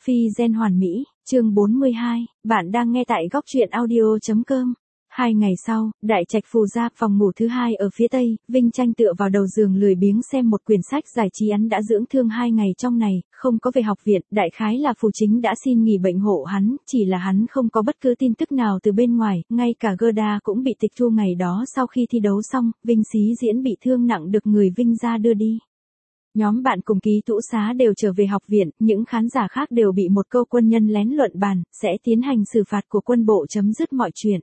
Phi gen hoàn mỹ, chương 42, bạn đang nghe tại góc truyện audio.com. 2 ngày sau, đại trạch Phù Gia, phòng ngủ thứ hai ở phía tây, Vinh Tranh tựa vào đầu giường lười biếng xem một quyển sách giải trí. Hắn đã dưỡng thương 2 ngày trong này, không có về học viện, đại khái là Phù Chính đã xin nghỉ bệnh hộ hắn, chỉ là hắn không có bất cứ tin tức nào từ bên ngoài, ngay cả Gerda cũng bị tịch thu ngày đó. Sau khi thi đấu xong, Vinh Xí Diễn bị thương nặng được người Vinh gia đưa đi. Nhóm bạn cùng ký túc xá đều trở về học viện, những khán giả khác đều bị một câu quân nhân lén luận bàn, sẽ tiến hành xử phạt của quân bộ chấm dứt mọi chuyện.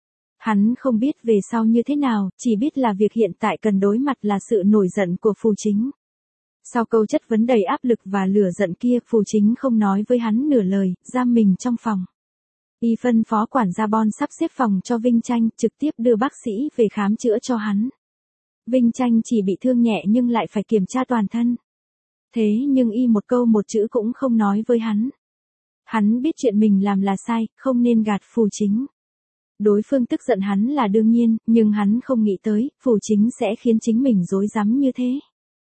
Hắn không biết về sau như thế nào, chỉ biết là việc hiện tại cần đối mặt là sự nổi giận của Phù Chính. Sau câu chất vấn đầy áp lực và lửa giận kia, Phù Chính không nói với hắn nửa lời, giam mình trong phòng. Y phân phó quản gia Bon sắp xếp phòng cho Vinh Tranh, trực tiếp đưa bác sĩ về khám chữa cho hắn. Vinh Tranh chỉ bị thương nhẹ nhưng lại phải kiểm tra toàn thân. Thế nhưng y một câu một chữ cũng không nói với hắn. Hắn biết chuyện mình làm là sai, không nên gạt Phù Chính. Đối phương tức giận hắn là đương nhiên, nhưng hắn không nghĩ tới, Phù Chính sẽ khiến chính mình rối rắm như thế.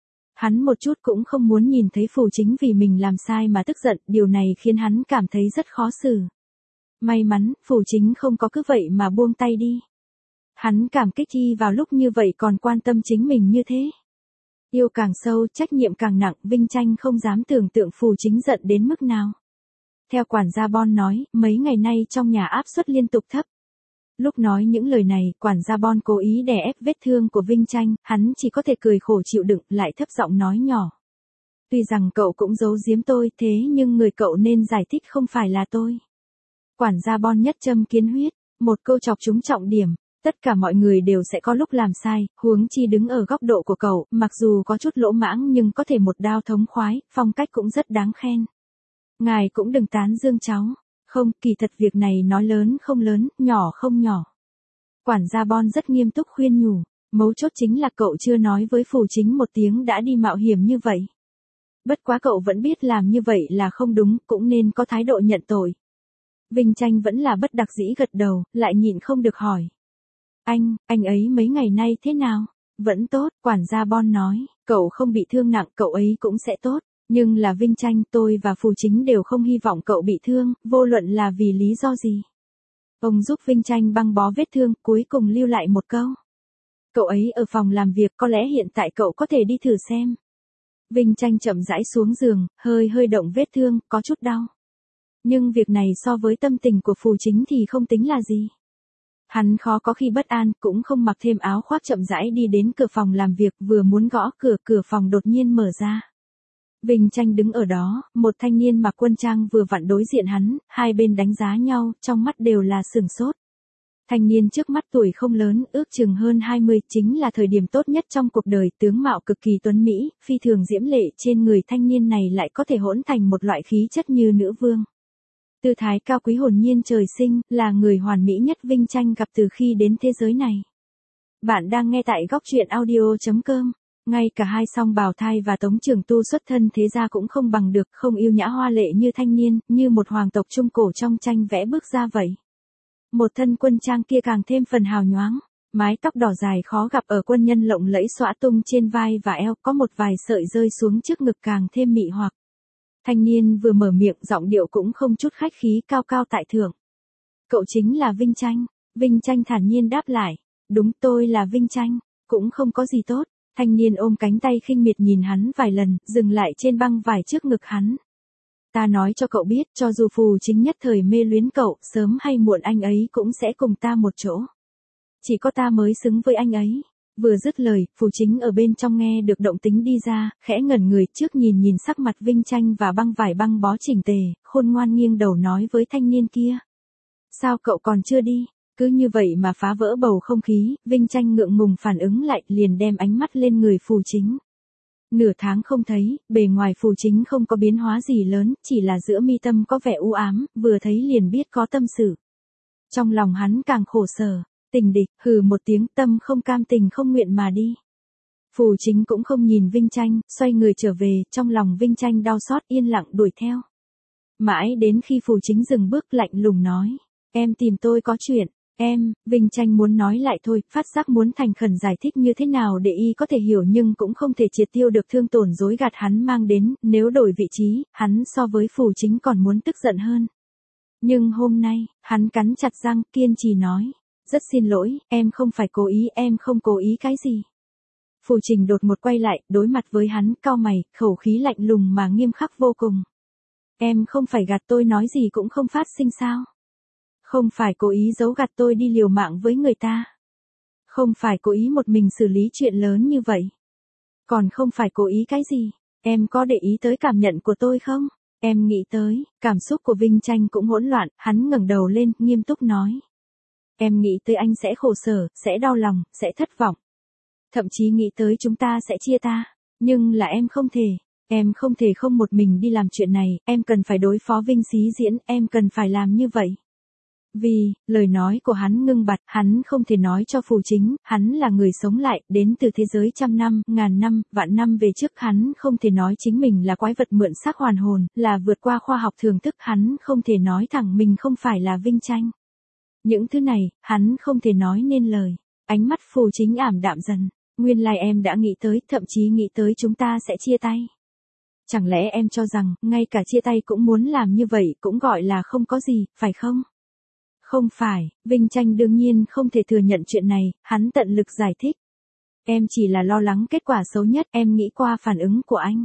Hắn một chút cũng không muốn nhìn thấy Phù Chính vì mình làm sai mà tức giận, điều này khiến hắn cảm thấy rất khó xử. May mắn, Phù Chính không có cứ vậy mà buông tay đi. Hắn cảm kích y vào lúc như vậy còn quan tâm chính mình như thế. Yêu càng sâu, trách nhiệm càng nặng, Vinh Tranh không dám tưởng tượng Phù Chính giận đến mức nào. Theo quản gia Bon nói, mấy ngày nay trong nhà áp suất liên tục thấp. Lúc nói những lời này, quản gia Bon cố ý đè ép vết thương của Vinh Tranh, hắn chỉ có thể cười khổ chịu đựng, lại thấp giọng nói nhỏ. Tuy rằng cậu cũng giấu giếm tôi, thế nhưng người cậu nên giải thích không phải là tôi. Quản gia Bon nhất châm kiến huyết, một câu chọc trúng trọng điểm. Tất cả mọi người đều sẽ có lúc làm sai, huống chi đứng ở góc độ của cậu, mặc dù có chút lỗ mãng nhưng có thể một đao thống khoái, phong cách cũng rất đáng khen. Ngài cũng đừng tán dương cháu. Không, kỳ thật việc này nói lớn không lớn, nhỏ không nhỏ. Quản gia Bon rất nghiêm túc khuyên nhủ, mấu chốt chính là cậu chưa nói với Phù Chính một tiếng đã đi mạo hiểm như vậy. Bất quá cậu vẫn biết làm như vậy là không đúng, cũng nên có thái độ nhận tội. Vinh Tranh vẫn là bất đắc dĩ gật đầu, lại nhịn không được hỏi. Anh ấy mấy ngày nay thế nào? Vẫn tốt, quản gia Bon nói, cậu không bị thương nặng, cậu ấy cũng sẽ tốt. Nhưng là Vinh Tranh, tôi và Phù Chính đều không hy vọng cậu bị thương, vô luận là vì lý do gì. Ông giúp Vinh Tranh băng bó vết thương, cuối cùng lưu lại một câu. Cậu ấy ở phòng làm việc, có lẽ hiện tại cậu có thể đi thử xem. Vinh Tranh chậm rãi xuống giường, hơi động vết thương, có chút đau. Nhưng việc này so với tâm tình của Phù Chính thì không tính là gì. Hắn khó có khi bất an, cũng không mặc thêm áo khoác chậm rãi đi đến cửa phòng làm việc, vừa muốn gõ cửa phòng đột nhiên mở ra. Vinh Tranh đứng ở đó, một thanh niên mặc quân trang vừa vặn đối diện hắn, hai bên đánh giá nhau, trong mắt đều là sửng sốt. Thanh niên trước mắt tuổi không lớn, ước chừng hơn 20, chính là thời điểm tốt nhất trong cuộc đời, tướng mạo cực kỳ tuấn mỹ, phi thường diễm lệ, trên người thanh niên này lại có thể hỗn thành một loại khí chất như nữ vương. Tư thái cao quý hồn nhiên trời sinh, là người hoàn mỹ nhất Vinh Tranh gặp từ khi đến thế giới này. Bạn đang nghe tại góc truyện audio.com. Ngay cả hai song bào thai và Tống Trường Tu xuất thân thế gia cũng không bằng được, không yêu nhã hoa lệ như thanh niên, như một hoàng tộc trung cổ trong tranh vẽ bước ra vậy. Một thân quân trang kia càng thêm phần hào nhoáng, mái tóc đỏ dài khó gặp ở quân nhân lộng lẫy xõa tung trên vai và eo, có một vài sợi rơi xuống trước ngực càng thêm mị hoặc. Thanh niên vừa mở miệng, giọng điệu cũng không chút khách khí, cao cao tại thượng. Cậu chính là Vinh Tranh. Vinh Tranh thản nhiên đáp lại. Đúng, tôi là Vinh Tranh. Cũng không có gì tốt. Thanh niên ôm cánh tay khinh miệt nhìn hắn vài lần, dừng lại trên băng vải trước ngực hắn. Ta nói cho cậu biết, cho dù Phù Chính nhất thời mê luyến cậu, sớm hay muộn anh ấy cũng sẽ cùng ta một chỗ. Chỉ có ta mới xứng với anh ấy. Vừa dứt lời, Phù Chính ở bên trong nghe được động tĩnh đi ra, khẽ ngẩn người trước nhìn sắc mặt Vinh Tranh và băng vải băng bó chỉnh tề, khôn ngoan nghiêng đầu nói với thanh niên kia. Sao cậu còn chưa đi? Cứ như vậy mà phá vỡ bầu không khí, Vinh Tranh ngượng ngùng phản ứng lại, liền đem ánh mắt lên người Phù Chính. Nửa tháng không thấy, bề ngoài Phù Chính không có biến hóa gì lớn, chỉ là giữa mi tâm có vẻ u ám, vừa thấy liền biết có tâm sự. Trong lòng hắn càng khổ sở. Tình địch, hừ một tiếng, tâm không cam tình không nguyện mà đi. Phù Chính cũng không nhìn Vinh Tranh, xoay người trở về, trong lòng Vinh Tranh đau xót yên lặng đuổi theo. Mãi đến khi Phù Chính dừng bước lạnh lùng nói, em tìm tôi có chuyện. Vinh Tranh muốn nói lại thôi, phát giác muốn thành khẩn giải thích như thế nào để y có thể hiểu nhưng cũng không thể triệt tiêu được thương tổn dối gạt hắn mang đến, nếu đổi vị trí, hắn so với Phù Chính còn muốn tức giận hơn. Nhưng hôm nay, hắn cắn chặt răng, kiên trì nói. Rất xin lỗi, em không phải cố ý, em không cố ý cái gì. Phù Trình đột một quay lại, đối mặt với hắn, cau mày, khẩu khí lạnh lùng mà nghiêm khắc vô cùng. Em không phải gạt tôi, nói gì cũng không phát sinh sao? Không phải cố ý giấu gạt tôi đi liều mạng với người ta. Không phải cố ý một mình xử lý chuyện lớn như vậy. Còn không phải cố ý cái gì? Em có để ý tới cảm nhận của tôi không? Em nghĩ tới, cảm xúc của Vinh Tranh cũng hỗn loạn, hắn ngẩng đầu lên, nghiêm túc nói. Em nghĩ tới anh sẽ khổ sở, sẽ đau lòng, sẽ thất vọng. Thậm chí nghĩ tới chúng ta sẽ chia ta. Nhưng là em không thể. Em không thể không một mình đi làm chuyện này, em cần phải đối phó Vinh Xí Diễn, em cần phải làm như vậy. Vì, lời nói của hắn ngưng bặt, hắn không thể nói cho Phù Chính, hắn là người sống lại, đến từ thế giới trăm năm, ngàn năm, vạn năm về trước, hắn không thể nói chính mình là quái vật mượn xác hoàn hồn, là vượt qua khoa học thường thức, hắn không thể nói thẳng mình không phải là Vinh Tranh. Những thứ này, hắn không thể nói nên lời. Ánh mắt Phù Chính ảm đạm dần. Nguyên lai em đã nghĩ tới, thậm chí nghĩ tới chúng ta sẽ chia tay. Chẳng lẽ em cho rằng, ngay cả chia tay cũng muốn làm như vậy, cũng gọi là không có gì, phải không? Không phải, Vinh Tranh đương nhiên không thể thừa nhận chuyện này, hắn tận lực giải thích. Em chỉ là lo lắng kết quả xấu nhất, em nghĩ qua phản ứng của anh.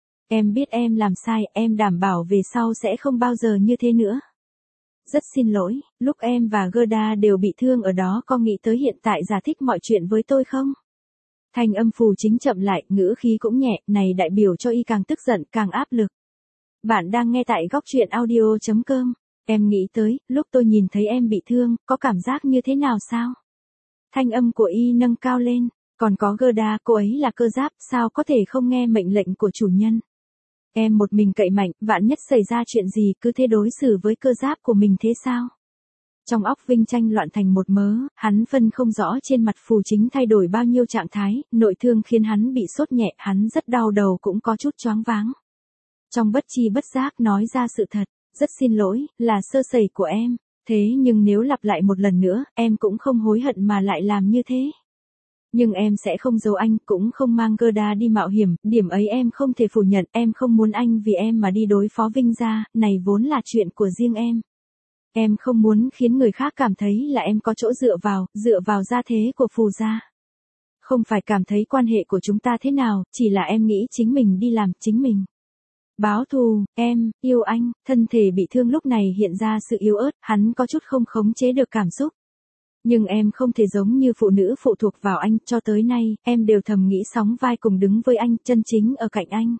Em biết em làm sai, em đảm bảo về sau sẽ không bao giờ như thế nữa. Rất xin lỗi, lúc em và Gerda đều bị thương ở đó, có nghĩ tới hiện tại giải thích mọi chuyện với tôi không? Thanh âm Phù Chính chậm lại, ngữ khí cũng nhẹ, này đại biểu cho y càng tức giận, càng áp lực. Bạn đang nghe tại góc truyện audio.com. Em nghĩ tới, lúc tôi nhìn thấy em bị thương, có cảm giác như thế nào sao? Thanh âm của y nâng cao lên, còn có Gerda, cô ấy là cơ giáp, sao có thể không nghe mệnh lệnh của chủ nhân? Em một mình cậy mạnh, vạn nhất xảy ra chuyện gì, cứ thế đối xử với cơ giáp của mình thế sao? Trong óc Vinh Tranh loạn thành một mớ, hắn phân không rõ trên mặt Phù Chính thay đổi bao nhiêu trạng thái, nội thương khiến hắn bị sốt nhẹ, hắn rất đau đầu cũng có chút choáng váng. Trong bất chi bất giác nói ra sự thật, rất xin lỗi, là sơ sẩy của em, thế nhưng nếu lặp lại một lần nữa, em cũng không hối hận mà lại làm như thế. Nhưng em sẽ không giấu anh, cũng không mang Gerda đi mạo hiểm, điểm ấy em không thể phủ nhận, em không muốn anh vì em mà đi đối phó Vinh gia, này vốn là chuyện của riêng em. Em không muốn khiến người khác cảm thấy là em có chỗ dựa vào gia thế của Phù gia. Không phải cảm thấy quan hệ của chúng ta thế nào, chỉ là em nghĩ chính mình đi làm, chính mình báo thù, em, yêu anh, thân thể bị thương lúc này hiện ra sự yếu ớt, hắn có chút không khống chế được cảm xúc. Nhưng em không thể giống như phụ nữ phụ thuộc vào anh, cho tới nay, em đều thầm nghĩ sóng vai cùng đứng với anh, chân chính ở cạnh anh.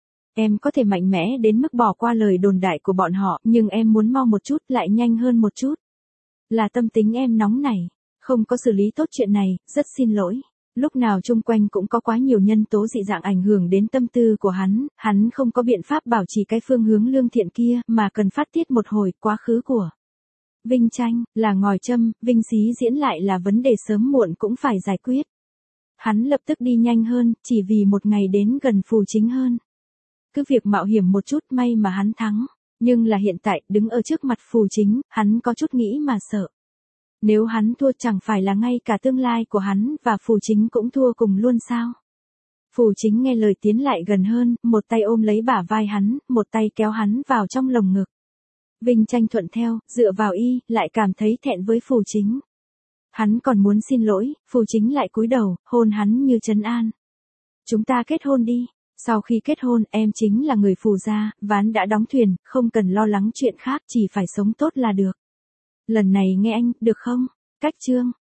Em có thể mạnh mẽ đến mức bỏ qua lời đồn đại của bọn họ, nhưng em muốn mau một chút, lại nhanh hơn một chút. Là tâm tính em nóng nảy, không có xử lý tốt chuyện này, rất xin lỗi. Lúc nào chung quanh cũng có quá nhiều nhân tố dị dạng ảnh hưởng đến tâm tư của hắn không có biện pháp bảo trì cái phương hướng lương thiện kia, mà cần phát tiết một hồi quá khứ của Vinh Tranh, là ngòi châm, Vinh Xí Diễn lại là vấn đề sớm muộn cũng phải giải quyết. Hắn lập tức đi nhanh hơn, chỉ vì một ngày đến gần Phù Chính hơn. Cứ việc mạo hiểm một chút, may mà hắn thắng, nhưng là hiện tại, đứng ở trước mặt Phù Chính, hắn có chút nghĩ mà sợ. Nếu hắn thua chẳng phải là ngay cả tương lai của hắn và Phù Chính cũng thua cùng luôn sao? Phù Chính nghe lời tiến lại gần hơn, một tay ôm lấy bả vai hắn, một tay kéo hắn vào trong lồng ngực. Vinh Tranh thuận theo, dựa vào y, lại cảm thấy thẹn với Phù Chính. Hắn còn muốn xin lỗi, Phù Chính lại cúi đầu, hôn hắn như trấn an. Chúng ta kết hôn đi. Sau khi kết hôn, em chính là người Phù gia, ván đã đóng thuyền, không cần lo lắng chuyện khác, chỉ phải sống tốt là được. Lần này nghe anh, được không? Cách chương.